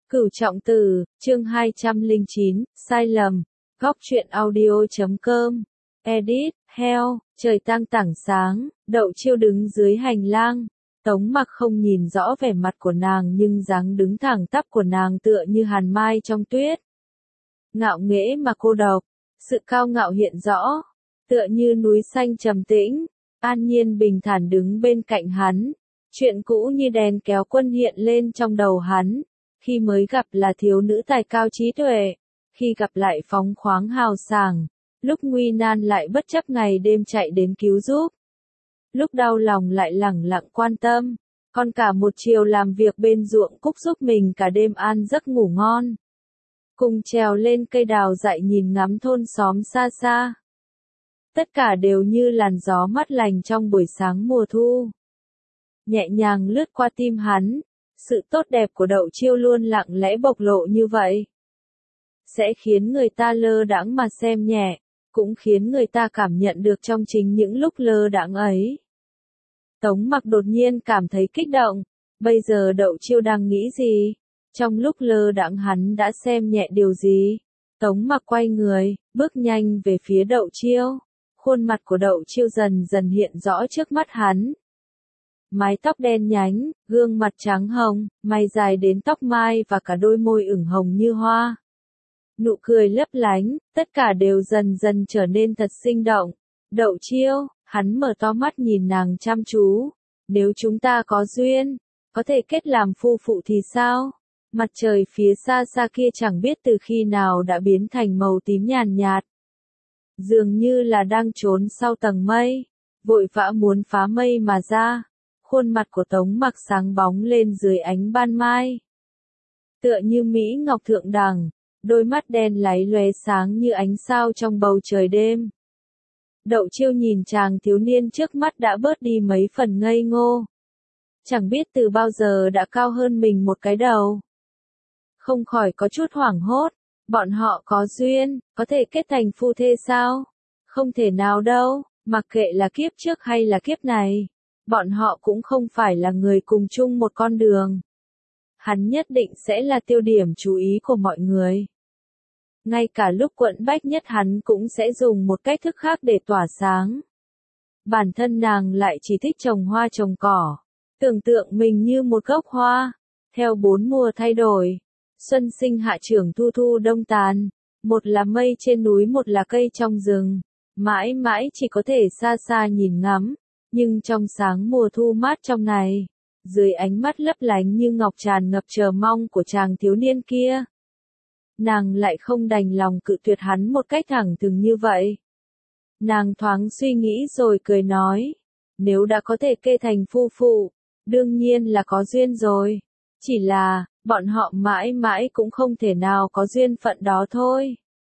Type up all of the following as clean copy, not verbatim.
Cửu Trọng Tử, chương 209, sai lầm, góc truyện audio.com, edit, heo, trời tang tảng sáng, Đậu Chiêu đứng dưới hành lang, Tống Mặc không nhìn rõ vẻ mặt của nàng nhưng dáng đứng thẳng tắp của nàng tựa như hàn mai trong tuyết. Ngạo nghễ mà cô độc, sự cao ngạo hiện rõ, tựa như núi xanh trầm tĩnh, an nhiên bình thản đứng bên cạnh hắn. Chuyện cũ như đèn kéo quân hiện lên trong đầu hắn. Khi mới gặp là thiếu nữ tài cao trí tuệ, khi gặp lại phóng khoáng hào sảng, lúc nguy nan lại bất chấp ngày đêm chạy đến cứu giúp. Lúc đau lòng lại lẳng lặng quan tâm, còn cả một chiều làm việc bên ruộng cúc giúp mình cả đêm an giấc ngủ ngon. Cùng trèo lên cây đào dại nhìn ngắm thôn xóm xa xa. Tất cả đều như làn gió mát lành trong buổi sáng mùa thu. Nhẹ nhàng lướt qua tim hắn. Sự tốt đẹp của Đậu Chiêu luôn lặng lẽ bộc lộ như vậy. Sẽ khiến người ta lơ đãng mà xem nhẹ, cũng khiến người ta cảm nhận được trong chính những lúc lơ đãng ấy. Tống Mặc đột nhiên cảm thấy kích động, bây giờ Đậu Chiêu đang nghĩ gì? Trong lúc lơ đãng hắn đã xem nhẹ điều gì? Tống Mặc quay người, bước nhanh về phía Đậu Chiêu. Khuôn mặt của Đậu Chiêu dần dần hiện rõ trước mắt hắn. Mái tóc đen nhánh, gương mặt trắng hồng, mày dài đến tóc mai và cả đôi môi ửng hồng như hoa. Nụ cười lấp lánh, tất cả đều dần dần trở nên thật sinh động. Đậu Chiêu, hắn mở to mắt nhìn nàng chăm chú. Nếu chúng ta có duyên, có thể kết làm phu phụ thì sao? Mặt trời phía xa xa kia chẳng biết từ khi nào đã biến thành màu tím nhàn nhạt. Dường như là đang trốn sau tầng mây, vội vã muốn phá mây mà ra. Khuôn mặt của Tống Mặc sáng bóng lên dưới ánh ban mai. Tựa như Mỹ Ngọc Thượng Đẳng, đôi mắt đen láy lóe sáng như ánh sao trong bầu trời đêm. Đậu Chiêu nhìn chàng thiếu niên trước mắt đã bớt đi mấy phần ngây ngô. Chẳng biết từ bao giờ đã cao hơn mình một cái đầu. Không khỏi có chút hoảng hốt, bọn họ có duyên, có thể kết thành phu thê sao? Không thể nào đâu, mặc kệ là kiếp trước hay là kiếp này. Bọn họ cũng không phải là người cùng chung một con đường. Hắn nhất định sẽ là tiêu điểm chú ý của mọi người. Ngay cả lúc quẫn bách nhất hắn cũng sẽ dùng một cách thức khác để tỏa sáng. Bản thân nàng lại chỉ thích trồng hoa trồng cỏ. Tưởng tượng mình như một gốc hoa. Theo bốn mùa thay đổi. Xuân sinh hạ trưởng thu thu đông tàn. Một là mây trên núi một là cây trong rừng. Mãi mãi chỉ có thể xa xa nhìn ngắm. Nhưng trong sáng mùa thu mát trong này, dưới ánh mắt lấp lánh như ngọc tràn ngập chờ mong của chàng thiếu niên kia, nàng lại không đành lòng cự tuyệt hắn một cách thẳng thừng như vậy. Nàng thoáng suy nghĩ rồi cười nói, nếu đã có thể kê thành phu phụ, đương nhiên là có duyên rồi. Chỉ là, bọn họ mãi mãi cũng không thể nào có duyên phận đó thôi.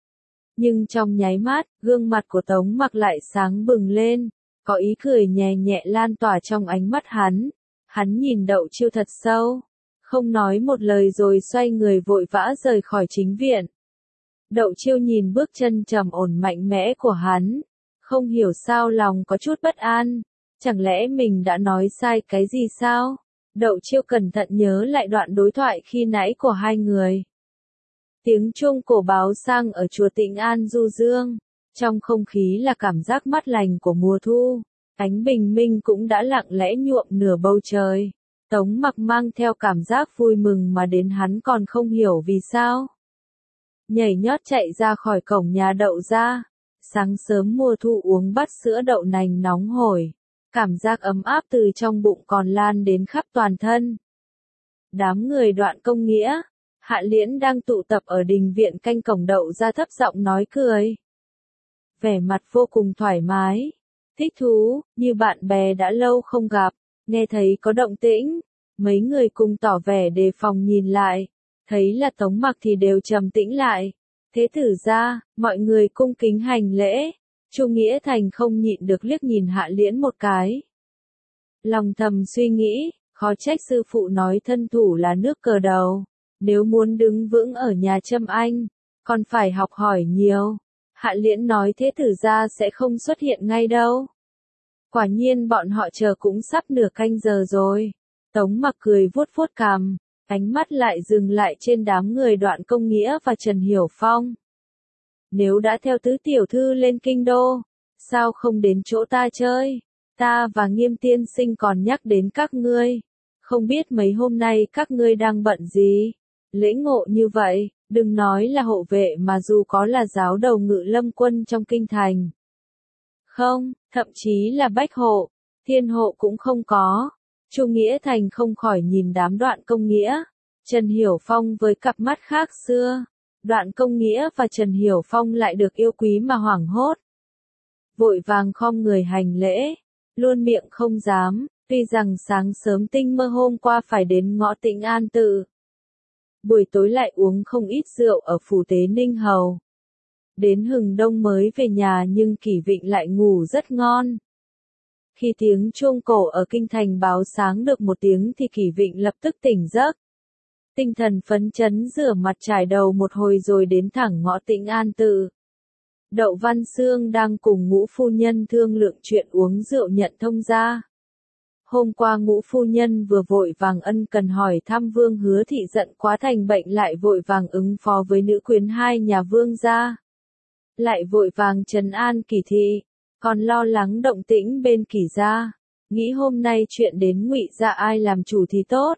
Nhưng trong nháy mắt, gương mặt của Tống Mặc lại sáng bừng lên. Có ý cười nhẹ nhẹ lan tỏa trong ánh mắt hắn. Hắn nhìn Đậu Chiêu thật sâu. Không nói một lời rồi xoay người vội vã rời khỏi chính viện. Đậu Chiêu nhìn bước chân trầm ổn mạnh mẽ của hắn. Không hiểu sao lòng có chút bất an. Chẳng lẽ mình đã nói sai cái gì sao? Đậu Chiêu cẩn thận nhớ lại đoạn đối thoại khi nãy của hai người. Tiếng chuông cổ báo sang ở chùa Tịnh An du dương. Trong không khí là cảm giác mát lành của mùa thu, ánh bình minh cũng đã lặng lẽ nhuộm nửa bầu trời. Tống Mặc mang theo cảm giác vui mừng mà đến hắn còn không hiểu vì sao. Nhảy nhót chạy ra khỏi cổng nhà Đậu ra. Sáng sớm mùa thu uống bát sữa đậu nành nóng hổi. Cảm giác ấm áp từ trong bụng còn lan đến khắp toàn thân. Đám người Đoạn Công Nghĩa, Hạ Liễn đang tụ tập ở đình viện canh cổng Đậu ra thấp giọng nói cười. Vẻ mặt vô cùng thoải mái, thích thú, như bạn bè đã lâu không gặp, nghe thấy có động tĩnh, mấy người cùng tỏ vẻ đề phòng nhìn lại, thấy là Tống Mặc thì đều trầm tĩnh lại. Thế tử ra, mọi người cung kính hành lễ, Chu Nghĩa Thành không nhịn được liếc nhìn Hạ Liễn một cái. Lòng thầm suy nghĩ, khó trách sư phụ nói thân thủ là nước cờ đầu, nếu muốn đứng vững ở nhà Trâm Anh, còn phải học hỏi nhiều. Hạ Liễn nói thế tử ra sẽ không xuất hiện ngay đâu. Quả nhiên bọn họ chờ cũng sắp nửa canh giờ rồi. Tống Mặc cười vuốt vuốt cằm, Ánh mắt lại dừng lại trên đám người Đoạn Công Nghĩa và Trần Hiểu Phong. Nếu đã theo tứ tiểu thư lên kinh đô, sao không đến chỗ ta chơi? Ta và Nghiêm tiên sinh còn nhắc đến các ngươi. Không biết mấy hôm nay các ngươi đang bận gì? Lễ ngộ như vậy, đừng nói là hộ vệ mà dù có là giáo đầu Ngự Lâm quân trong kinh thành. Không, thậm chí là bách hộ, thiên hộ cũng không có. Chu Nghĩa Thành không khỏi nhìn đám Đoạn Công Nghĩa, Trần Hiểu Phong với cặp mắt khác xưa. Đoạn Công Nghĩa và Trần Hiểu Phong lại được yêu quý mà hoảng hốt. Vội vàng khom người hành lễ, luôn miệng không dám, tuy rằng sáng sớm tinh mơ hôm qua phải đến ngõ Tĩnh An Tự. Buổi tối lại uống không ít rượu ở phủ Tế Ninh Hầu. Đến hừng đông mới về nhà nhưng Kỷ Vịnh lại ngủ rất ngon. Khi tiếng chuông cổ ở kinh thành báo sáng được một tiếng thì Kỷ Vịnh lập tức tỉnh giấc. Tinh thần phấn chấn rửa mặt trải đầu một hồi rồi đến thẳng ngõ Tĩnh An Tự. Đậu Văn Xương đang cùng Ngũ phu nhân thương lượng chuyện uống rượu nhận thông gia. Hôm qua Ngũ phu nhân vừa vội vàng ân cần hỏi thăm Vương Hứa Thị giận quá thành bệnh lại vội vàng ứng phó với nữ quyến hai nhà Vương gia. Lại vội vàng trấn an Kỷ thị, còn lo lắng động tĩnh bên Kỷ gia, nghĩ hôm nay chuyện đến Ngụy gia ai làm chủ thì tốt.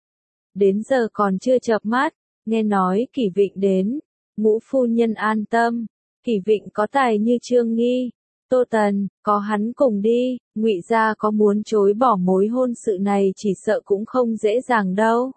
Đến giờ còn chưa chợp mắt, nghe nói Kỷ Vịnh đến, Ngũ phu nhân an tâm, Kỷ Vịnh có tài như Trương Nghi, Tô Tần, có hắn cùng đi, Ngụy gia có muốn chối bỏ mối hôn sự này chỉ sợ cũng không dễ dàng đâu.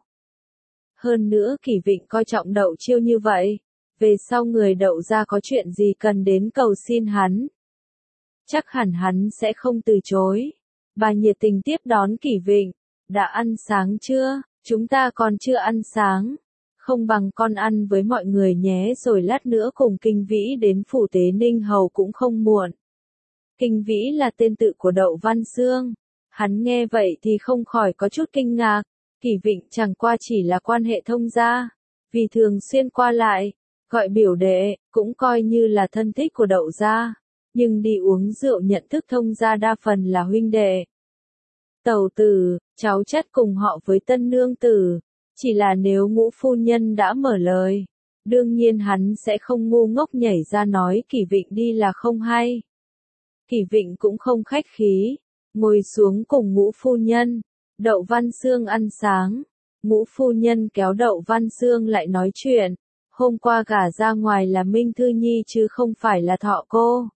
Hơn nữa Kỷ Vịnh coi trọng Đậu Chiêu như vậy, về sau người Đậu gia có chuyện gì cần đến cầu xin hắn, chắc hẳn hắn sẽ không từ chối. Bà nhiệt tình tiếp đón Kỷ Vịnh, đã ăn sáng chưa? Chúng ta còn chưa ăn sáng. Không bằng con ăn với mọi người nhé rồi lát nữa cùng Kinh Vĩ đến phủ Tế Ninh Hầu cũng không muộn. Kinh Vĩ là tên tự của Đậu Văn Xương. Hắn nghe vậy thì không khỏi có chút kinh ngạc. Kỷ Vịnh chẳng qua chỉ là quan hệ thông gia. Vì thường xuyên qua lại, gọi biểu đệ, cũng coi như là thân thích của Đậu gia. Nhưng đi uống rượu nhận thức thông gia đa phần là huynh đệ. Tẩu tử, cháu chắt cùng họ với tân nương tử, chỉ là nếu Ngũ phu nhân đã mở lời, đương nhiên hắn sẽ không ngu ngốc nhảy ra nói Kỷ Vịnh đi là không hay. Kỷ Vịnh cũng không khách khí, ngồi xuống cùng Ngũ phu nhân, Đậu Văn Xương ăn sáng, Ngũ phu nhân kéo Đậu Văn Xương lại nói chuyện, hôm qua gả ra ngoài là Minh Thư Nhi chứ không phải là Thọ cô.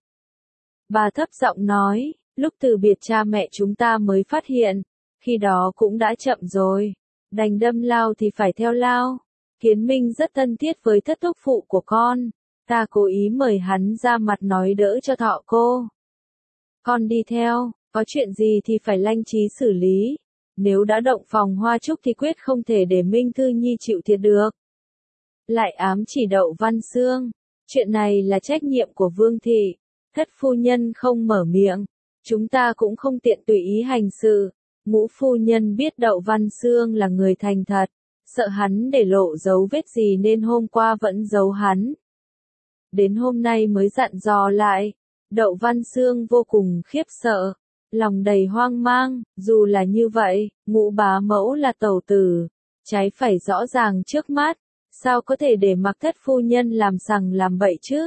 Bà thấp giọng nói, lúc từ biệt cha mẹ chúng ta mới phát hiện, khi đó cũng đã chậm rồi, đành đâm lao thì phải theo lao. Kiến Minh rất thân thiết với thất thúc phụ của con, ta cố ý mời hắn ra mặt nói đỡ cho Thọ cô. Con đi theo, có chuyện gì thì phải lanh trí xử lý, nếu đã động phòng hoa trúc thì quyết không thể để Minh Thư Nhi chịu thiệt được. Lại ám chỉ Đậu Văn Xương, chuyện này là trách nhiệm của Vương thị, thất phu nhân không mở miệng, chúng ta cũng không tiện tùy ý hành sự. Ngũ phu nhân biết Đậu Văn Xương là người thành thật, sợ hắn để lộ dấu vết gì nên hôm qua vẫn giấu hắn. Đến hôm nay mới dặn dò lại, Đậu Văn Xương vô cùng khiếp sợ, lòng đầy hoang mang, dù là như vậy, Ngũ bá mẫu là tẩu tử, trái phải rõ ràng trước mắt, sao có thể để mặc thất phu nhân làm sằng làm bậy chứ?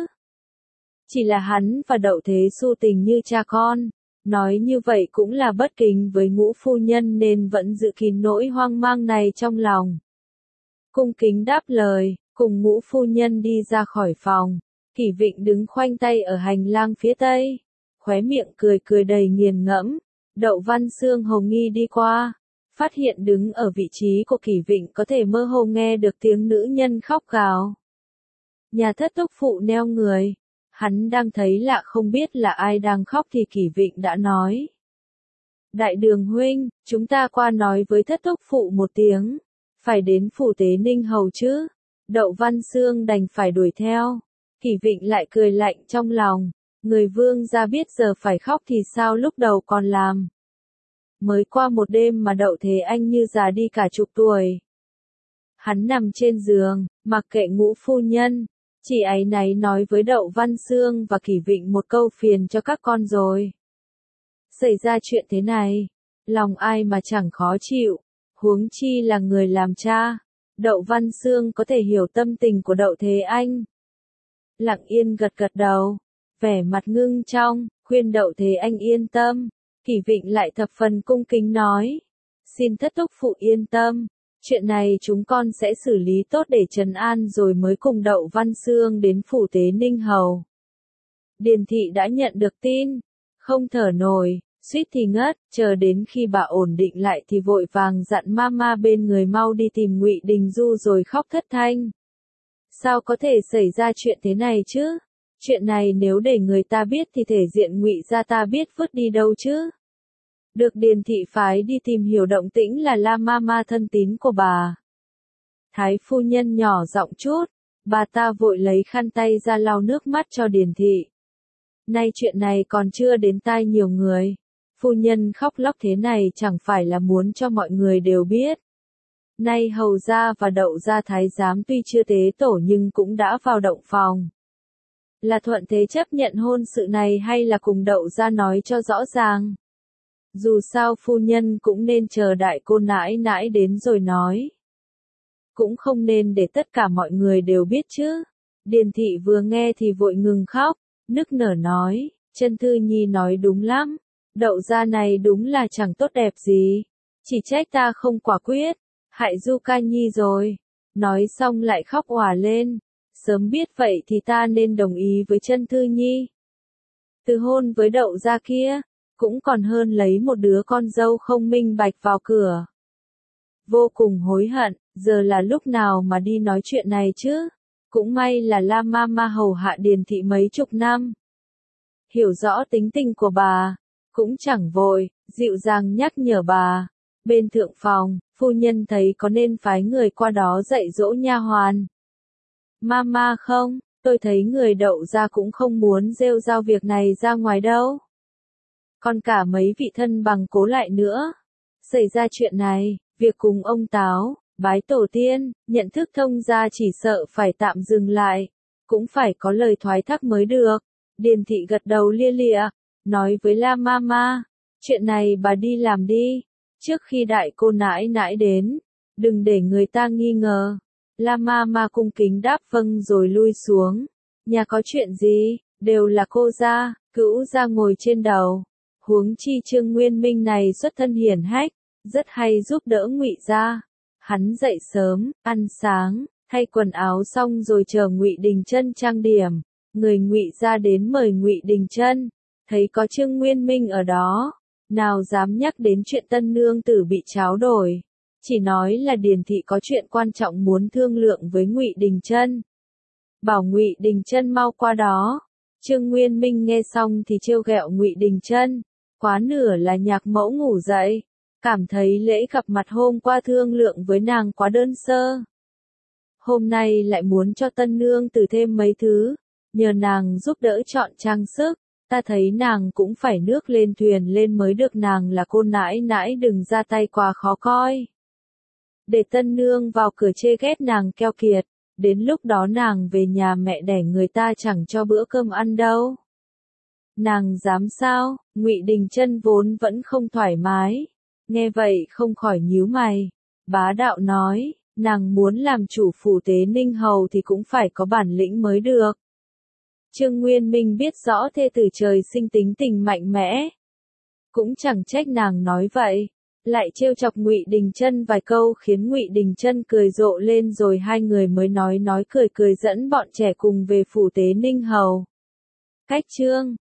Chỉ là hắn và Đậu Thế Xu tình như cha con. Nói như vậy cũng là bất kính với Ngũ phu nhân nên vẫn giữ kín nỗi hoang mang này trong lòng. Cung kính đáp lời, cùng Ngũ phu nhân đi ra khỏi phòng. Kỷ Vịnh đứng khoanh tay ở hành lang phía tây, khóe miệng cười cười đầy nghiền ngẫm. Đậu Văn Xương hồng nghi đi qua, phát hiện đứng ở vị trí của Kỷ Vịnh có thể mơ hồ nghe được tiếng nữ nhân khóc gào. Nhà thất thúc phụ neo người. Hắn đang thấy lạ không biết là ai đang khóc thì Kỷ Vịnh đã nói. Đại đường huynh, chúng ta qua nói với thất thúc phụ một tiếng. Phải đến phủ Tế Ninh Hầu chứ. Đậu Văn Xương đành phải đuổi theo. Kỷ Vịnh lại cười lạnh trong lòng. Người Vương gia biết giờ phải khóc thì sao lúc đầu còn làm. Mới qua một đêm mà Đậu Thế Anh như già đi cả chục tuổi. Hắn nằm trên giường, mặc kệ Ngũ phu nhân. Chỉ áy náy nói với Đậu Văn Xương và Kỷ Vịnh một câu phiền cho các con rồi. Xảy ra chuyện thế này, lòng ai mà chẳng khó chịu, Huống chi là người làm cha. Đậu Văn Xương có thể hiểu tâm tình của Đậu Thế Anh. Lặng yên gật gật đầu, vẻ mặt ngưng trong, khuyên Đậu Thế Anh yên tâm. Kỷ Vịnh lại thập phần cung kính nói. Xin thất thúc phụ yên tâm, chuyện này chúng con sẽ xử lý tốt để trấn an rồi mới cùng Đậu Văn Xương đến phủ tế Ninh Hầu. Điền thị đã nhận được tin, không thở nổi, suýt thì ngất, chờ đến khi bà ổn định lại thì vội vàng dặn mama bên người mau đi tìm Ngụy Đình Du rồi khóc thất thanh. Sao có thể xảy ra chuyện thế này chứ? Chuyện này nếu để người ta biết thì thể diện Ngụy gia ta biết vứt đi đâu chứ? Được Điền thị phái đi tìm hiểu động tĩnh là La Mama thân tín của bà. Thái phu nhân nhỏ giọng chút, bà ta vội lấy khăn tay ra lau nước mắt cho Điền thị. Nay chuyện này còn chưa đến tai nhiều người. Phu nhân khóc lóc thế này chẳng phải là muốn cho mọi người đều biết. Nay hầu gia và Đậu gia thái giám tuy chưa tế tổ nhưng cũng đã vào động phòng. Là thuận thế chấp nhận hôn sự này hay là cùng Đậu gia nói cho rõ ràng? Dù sao phu nhân cũng nên chờ đại cô nãi nãi đến rồi nói. Cũng không nên để tất cả mọi người đều biết chứ. Điền thị vừa nghe thì vội ngừng khóc, nức nở nói, Chân Thư Nhi nói đúng lắm. Đậu gia này đúng là chẳng tốt đẹp gì. Chỉ trách ta không quả quyết, hại Du Ca Nhi rồi. Nói xong lại khóc òa lên. Sớm biết vậy thì ta nên đồng ý với Chân Thư Nhi. Từ hôn với Đậu gia kia, cũng còn hơn lấy một đứa con dâu không minh bạch vào cửa. Vô cùng hối hận, giờ là lúc nào mà đi nói chuyện này chứ? Cũng may là La Mama hầu hạ Điền thị mấy chục năm. Hiểu rõ tính tình của bà, cũng chẳng vội, dịu dàng nhắc nhở bà. Bên thượng phòng, phu nhân thấy có nên phái người qua đó dạy dỗ nha hoàn. Mama không, tôi thấy người Đậu gia cũng không muốn rêu rao việc này ra ngoài đâu. Còn cả mấy vị thân bằng cố lại nữa. Xảy ra chuyện này, việc cùng ông Táo, bái tổ tiên, nhận thức thông gia chỉ sợ phải tạm dừng lại. Cũng phải có lời thoái thác mới được. Điền thị gật đầu lia lịa, nói với La Mama, chuyện này bà đi làm đi. Trước khi đại cô nãi nãi đến, đừng để người ta nghi ngờ. La Mama cung kính đáp vâng rồi lui xuống. Nhà có chuyện gì, đều là cô gia, cữu gia ngồi trên đầu. Huống chi Trương Nguyên Minh này xuất thân hiển hách, rất hay giúp đỡ Ngụy gia. Hắn dậy sớm, ăn sáng, thay quần áo xong rồi chờ Ngụy Đình Chân trang điểm. Người Ngụy gia đến mời Ngụy Đình Chân, thấy có Trương Nguyên Minh ở đó, nào dám nhắc đến chuyện tân nương tử bị tráo đổi, chỉ nói là Điền thị có chuyện quan trọng muốn thương lượng với Ngụy Đình Chân. Bảo Ngụy Đình Chân mau qua đó. Trương Nguyên Minh nghe xong thì trêu ghẹo Ngụy Đình Chân, quá nửa là nhạc mẫu ngủ dậy, cảm thấy lễ gặp mặt hôm qua thương lượng với nàng quá đơn sơ. Hôm nay lại muốn cho tân nương tử thêm mấy thứ, nhờ nàng giúp đỡ chọn trang sức, ta thấy nàng cũng phải nước lên thuyền lên mới được, nàng là cô nãi nãi đừng ra tay quá khó coi. Để tân nương vào cửa chê ghét nàng keo kiệt, đến lúc đó nàng về nhà mẹ đẻ người ta chẳng cho bữa cơm ăn đâu. Nàng dám sao? Ngụy Đình Chân vốn vẫn không thoải mái, nghe vậy không khỏi nhíu mày, bá đạo nói, nàng muốn làm chủ phủ tế Ninh Hầu thì cũng phải có bản lĩnh mới được. Trương Nguyên Minh biết rõ thê tử trời sinh tính tình mạnh mẽ, cũng chẳng trách nàng nói vậy, lại trêu chọc Ngụy Đình Chân vài câu khiến Ngụy Đình Chân cười rộ lên rồi hai người mới nói cười dẫn bọn trẻ cùng về phủ tế Ninh Hầu. Cách chương